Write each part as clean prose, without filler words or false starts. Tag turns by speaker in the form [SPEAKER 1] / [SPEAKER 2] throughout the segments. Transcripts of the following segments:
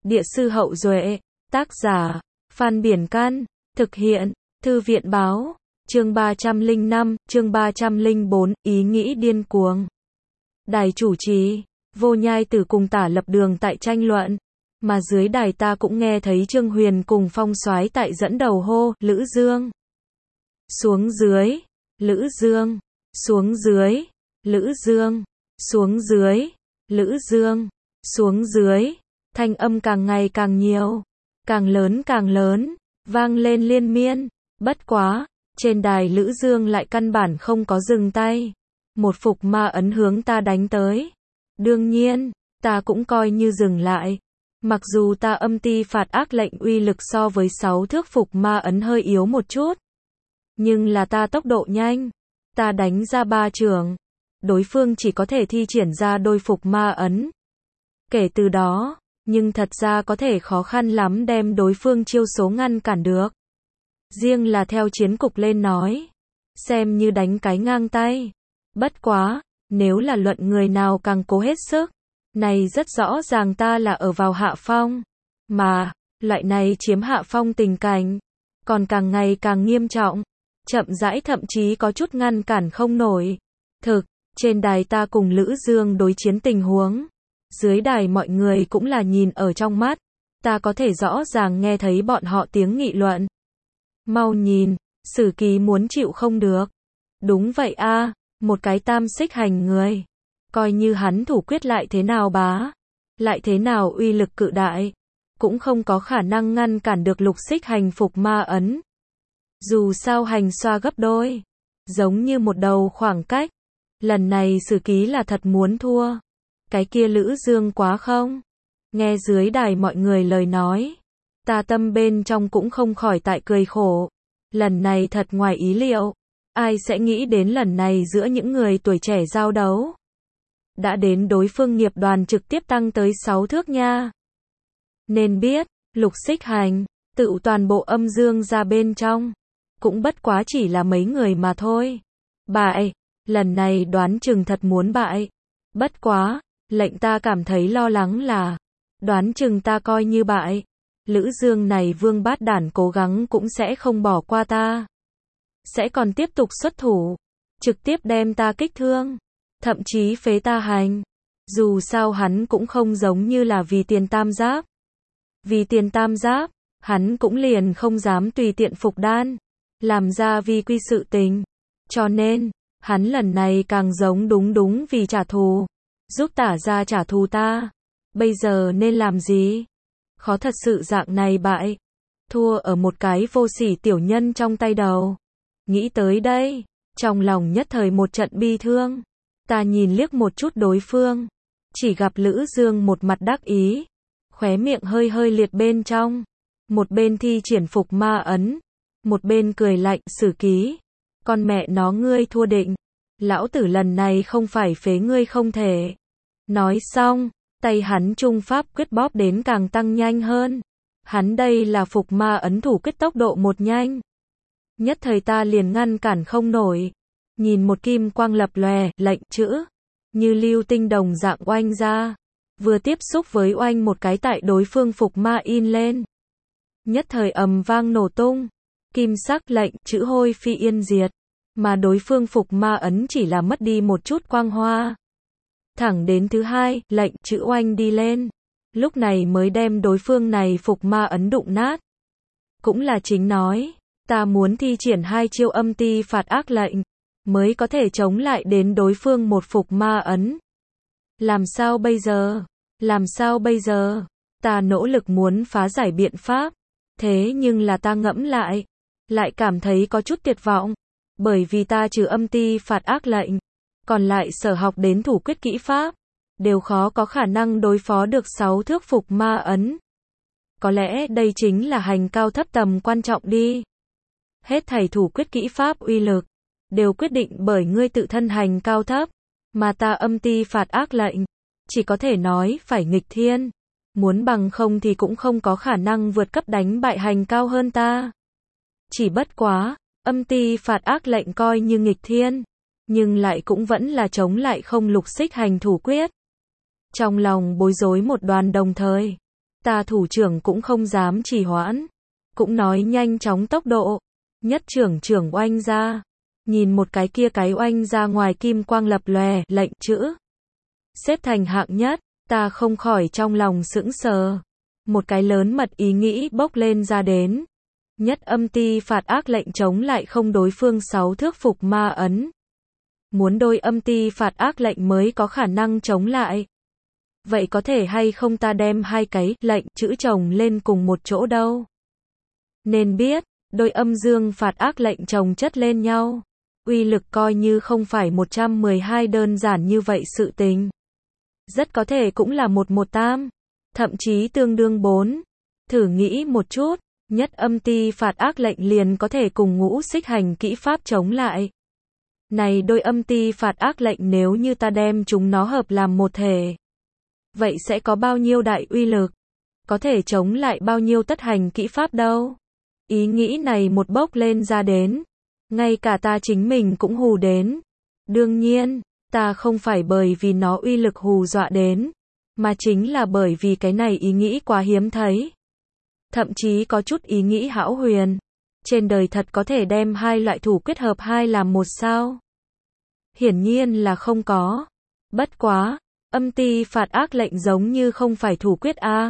[SPEAKER 1] Địa sư Hậu Duệ, tác giả, Phan Biển Căn, thực hiện, Thư viện Báo, chương 305, chương 304, ý nghĩ điên cuồng. Đài chủ trì, Vô Nhai Tử cùng Tả Lập Đường tại tranh luận, mà dưới đài ta cũng nghe thấy Trương Huyền cùng Phong Soái tại dẫn đầu hô, Lữ Dương. Xuống dưới, Lữ Dương, xuống dưới, Lữ Dương, xuống dưới, Lữ Dương, xuống dưới, thanh âm càng ngày càng nhiều, càng lớn, vang lên liên miên, bất quá, trên đài Lữ Dương lại căn bản không có dừng tay, một phục ma ấn hướng ta đánh tới. Đương nhiên, ta cũng coi như dừng lại, mặc dù ta âm ti phạt ác lệnh uy lực so với 6 thước phục ma ấn hơi yếu một chút, nhưng là ta tốc độ nhanh, ta đánh ra 3 chưởng, đối phương chỉ có thể thi triển ra đôi phục ma ấn. Kể từ đó, nhưng thật ra có thể khó khăn lắm đem đối phương chiêu số ngăn cản được. Riêng là theo chiến cục lên nói, xem như đánh cái ngang tay. Bất quá, nếu là luận người nào càng cố hết sức, này rất rõ ràng ta là ở vào hạ phong, mà, loại này chiếm hạ phong tình cảnh, còn càng ngày càng nghiêm trọng, chậm rãi thậm chí có chút ngăn cản không nổi. Thực, trên đài ta cùng Lữ Dương đối chiến tình huống, dưới đài mọi người cũng là nhìn ở trong mắt, ta có thể rõ ràng nghe thấy bọn họ tiếng nghị luận. Mau nhìn, Sử Ký muốn chịu không được. Đúng vậy a, một cái tam xích hành người, coi như hắn thủ quyết lại thế nào bá, lại thế nào uy lực cự đại, cũng không có khả năng ngăn cản được lục xích hành phục ma ấn. Dù sao hành xoa gấp đôi, giống như một đầu khoảng cách. Lần này Sử Ký là thật muốn thua. Cái kia Lữ Dương quá không? Nghe dưới đài mọi người lời nói, ta tâm bên trong cũng không khỏi tại cười khổ. Lần này thật ngoài ý liệu, ai sẽ nghĩ đến lần này giữa những người tuổi trẻ giao đấu. Đã đến đối phương nghiệp đoàn trực tiếp tăng tới 6 thước nha. Nên biết, lục xích hành, tự toàn bộ âm dương ra bên trong, cũng bất quá chỉ là mấy người mà thôi. Bại, lần này đoán chừng thật muốn bại. Bất quá, lệnh ta cảm thấy lo lắng là, đoán chừng ta coi như bại, Lữ Dương này vương bát đản cố gắng cũng sẽ không bỏ qua ta. Sẽ còn tiếp tục xuất thủ, trực tiếp đem ta kích thương, thậm chí phế ta hành. Dù sao hắn cũng không giống như là vì tiền tam giáp. Vì tiền tam giáp, hắn cũng liền không dám tùy tiện phục đan, làm ra vi quy sự tình. Cho nên, hắn lần này càng giống đúng vì trả thù, giúp Tả ra trả thù ta. Bây giờ nên làm gì? Khó thật sự dạng này bại, thua ở một cái vô sỉ tiểu nhân trong tay đầu. Nghĩ tới đây, trong lòng nhất thời một trận bi thương. Ta nhìn liếc một chút đối phương, chỉ gặp Lữ Dương một mặt đắc ý, khóe miệng hơi liệt bên trong, một bên thi triển phục ma ấn, một bên cười lạnh, Sử Ký, con mẹ nó ngươi thua định, lão tử lần này không phải phế ngươi không thể. Nói xong, tay hắn trung pháp quyết bóp đến càng tăng nhanh hơn. Hắn đây là phục ma ấn thủ quyết tốc độ một nhanh. Nhất thời ta liền ngăn cản không nổi. Nhìn một kim quang lập lòe, lệnh chữ, như lưu tinh đồng dạng oanh ra. Vừa tiếp xúc với oanh một cái tại đối phương phục ma in lên. Nhất thời ầm vang nổ tung. Kim sắc lệnh chữ hôi phi yên diệt. Mà đối phương phục ma ấn chỉ là mất đi một chút quang hoa. Thẳng đến thứ hai, lệnh chữ oanh đi lên. Lúc này mới đem đối phương này phục ma ấn đụng nát. Cũng là chính nói, ta muốn thi triển 2 chiêu âm ti phạt ác lệnh, mới có thể chống lại đến đối phương một phục ma ấn. Làm sao bây giờ? Làm sao bây giờ? Ta nỗ lực muốn phá giải biện pháp, thế nhưng là ta ngẫm lại cảm thấy có chút tuyệt vọng, bởi vì ta trừ âm ti phạt ác lệnh, còn lại sở học đến thủ quyết kỹ pháp, đều khó có khả năng đối phó được 6 thước phục ma ấn. Có lẽ đây chính là hành cao thấp tầm quan trọng đi. Hết thảy thủ quyết kỹ pháp uy lực, đều quyết định bởi ngươi tự thân hành cao thấp, mà ta âm ti phạt ác lệnh, chỉ có thể nói phải nghịch thiên, muốn bằng không thì cũng không có khả năng vượt cấp đánh bại hành cao hơn ta. Chỉ bất quá, âm ti phạt ác lệnh coi như nghịch thiên, nhưng lại cũng vẫn là chống lại không lục xích hành thủ quyết. Trong lòng bối rối một đoàn đồng thời, ta thủ trưởng cũng không dám trì hoãn, cũng nói nhanh chóng tốc độ. Nhất trưởng oanh ra. Nhìn một cái kia cái oanh ra ngoài kim quang lập lòe, lệnh chữ. Xếp thành hạng nhất, ta không khỏi trong lòng sững sờ. Một cái lớn mật ý nghĩ bốc lên ra đến. Nhất âm ti phạt ác lệnh chống lại không đối phương 6 thước phục ma ấn. Muốn đôi âm ti phạt ác lệnh mới có khả năng chống lại. Vậy có thể hay không ta đem hai cái lệnh chữ chồng lên cùng một chỗ đâu? Nên biết, đôi âm dương phạt ác lệnh chồng chất lên nhau. Uy lực coi như không phải 112 đơn giản như vậy sự tình. Rất có thể cũng là 118, thậm chí tương đương 4. Thử nghĩ một chút, nhất âm ti phạt ác lệnh liền có thể cùng ngũ xích hành kỹ pháp chống lại. Này đôi âm ti phạt ác lệnh nếu như ta đem chúng nó hợp làm một thể. Vậy sẽ có bao nhiêu đại uy lực? Có thể chống lại bao nhiêu tất hành kỹ pháp đâu? Ý nghĩ này một bốc lên ra đến. Ngay cả ta chính mình cũng hù đến. Đương nhiên, ta không phải bởi vì nó uy lực hù dọa đến, mà chính là bởi vì cái này ý nghĩ quá hiếm thấy. Thậm chí có chút ý nghĩ hão huyền. Trên đời thật có thể đem hai loại thủ quyết hợp hai làm một sao? Hiển nhiên là không có. Bất quá, âm ti phạt ác lệnh giống như không phải thủ quyết a.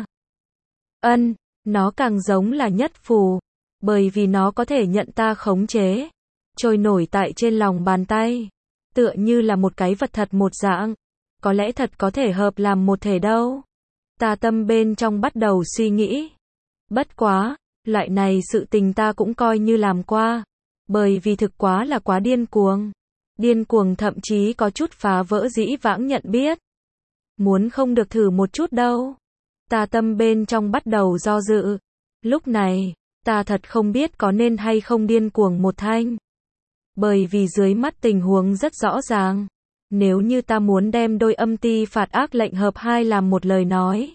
[SPEAKER 1] Nó càng giống là nhất phù, bởi vì nó có thể nhận ta khống chế, trôi nổi tại trên lòng bàn tay, tựa như là một cái vật thật một dạng. Có lẽ thật có thể hợp làm một thể đâu. Ta tâm bên trong bắt đầu suy nghĩ. Bất quá, loại này sự tình ta cũng coi như làm qua, bởi vì thực quá là quá điên cuồng. Điên cuồng thậm chí có chút phá vỡ dĩ vãng nhận biết. Muốn không được thử một chút đâu. Ta tâm bên trong bắt đầu do dự. Lúc này, ta thật không biết có nên hay không điên cuồng một thanh. Bởi vì dưới mắt tình huống rất rõ ràng. Nếu như ta muốn đem đôi âm ti phạt ác lệnh hợp hai làm một lời nói,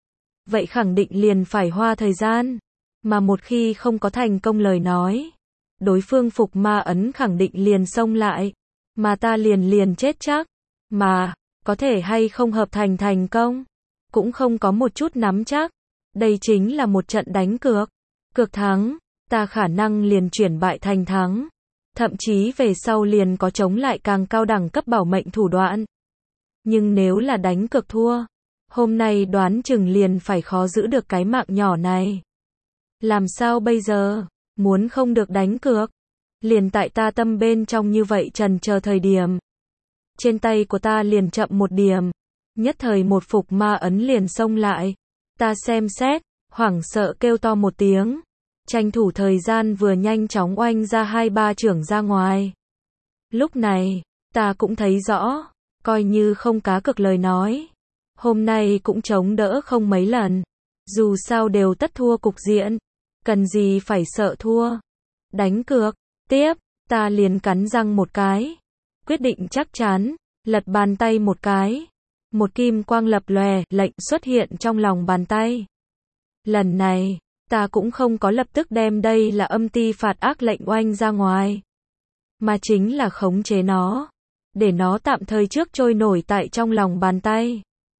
[SPEAKER 1] vậy khẳng định liền phải hoa thời gian. Mà một khi không có thành công lời nói, đối phương phục ma ấn khẳng định liền xông lại. Mà ta liền chết chắc. Mà, có thể hay không hợp thành công, cũng không có một chút nắm chắc. Đây chính là một trận đánh cược. Cược thắng, ta khả năng liền chuyển bại thành thắng. Thậm chí về sau liền có chống lại càng cao đẳng cấp bảo mệnh thủ đoạn. Nhưng nếu là đánh cược thua, hôm nay đoán chừng liền phải khó giữ được cái mạng nhỏ này. Làm sao bây giờ? Muốn không được đánh cược. Liền tại ta tâm bên trong như vậy trần chờ thời điểm. Trên tay của ta liền chậm một điểm. Nhất thời một phục ma ấn liền xông lại. Ta xem xét, hoảng sợ kêu to một tiếng. Tranh thủ thời gian vừa nhanh chóng oanh ra 2-3 chưởng ra ngoài. Lúc này, ta cũng thấy rõ, coi như không cá cược lời nói. Hôm nay cũng chống đỡ không mấy lần. Dù sao đều tất thua cục diện. Cần gì phải sợ thua. Đánh cược. Tiếp, ta liền cắn răng một cái. Quyết định chắc chắn, lật bàn tay một cái. Một kim quang lập lòe, lệnh xuất hiện trong lòng bàn tay. Lần này, ta cũng không có lập tức đem đây là âm ti phạt ác lệnh oanh ra ngoài. Mà chính là khống chế nó. Để nó tạm thời trước trôi nổi tại trong lòng bàn tay.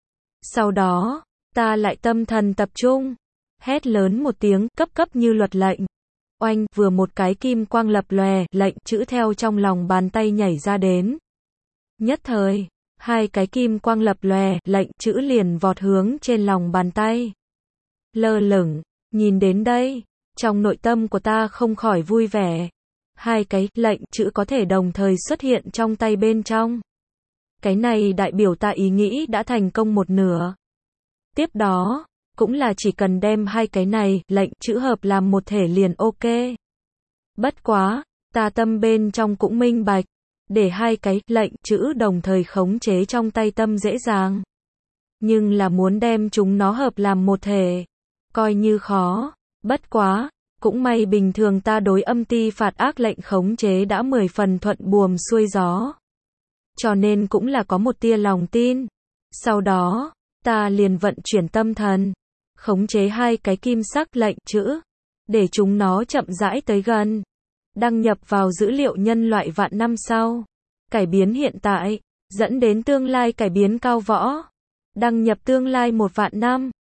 [SPEAKER 1] Sau đó, ta lại tâm thần tập trung. Hét lớn một tiếng, cấp như luật lệnh. Oanh, vừa một cái kim quang lập lòe, lệnh chữ theo trong lòng bàn tay nhảy ra đến. Nhất thời, hai cái kim quang lập lòe, lệnh chữ liền vọt hướng trên lòng bàn tay. Lơ lửng, nhìn đến đây, trong nội tâm của ta không khỏi vui vẻ. Hai cái lệnh chữ có thể đồng thời xuất hiện trong tay bên trong. Cái này đại biểu ta ý nghĩ đã thành công một nửa. Tiếp đó, cũng là chỉ cần đem hai cái này, lệnh chữ hợp làm một thể liền ok. Bất quá, ta tâm bên trong cũng minh bạch, để hai cái, lệnh chữ đồng thời khống chế trong tay tâm dễ dàng. Nhưng là muốn đem chúng nó hợp làm một thể, coi như khó. Bất quá, cũng may bình thường ta đối âm ti phạt ác lệnh khống chế đã 10 phần thuận buồm xuôi gió. Cho nên cũng là có một tia lòng tin. Sau đó, ta liền vận chuyển tâm thần, khống chế hai cái kim sắc lệnh chữ, để chúng nó chậm rãi tới gần. Đăng nhập vào dữ liệu nhân loại vạn năm sau. Cải biến hiện tại, dẫn đến tương lai cải biến cao võ. Đăng nhập tương lai 1 vạn năm.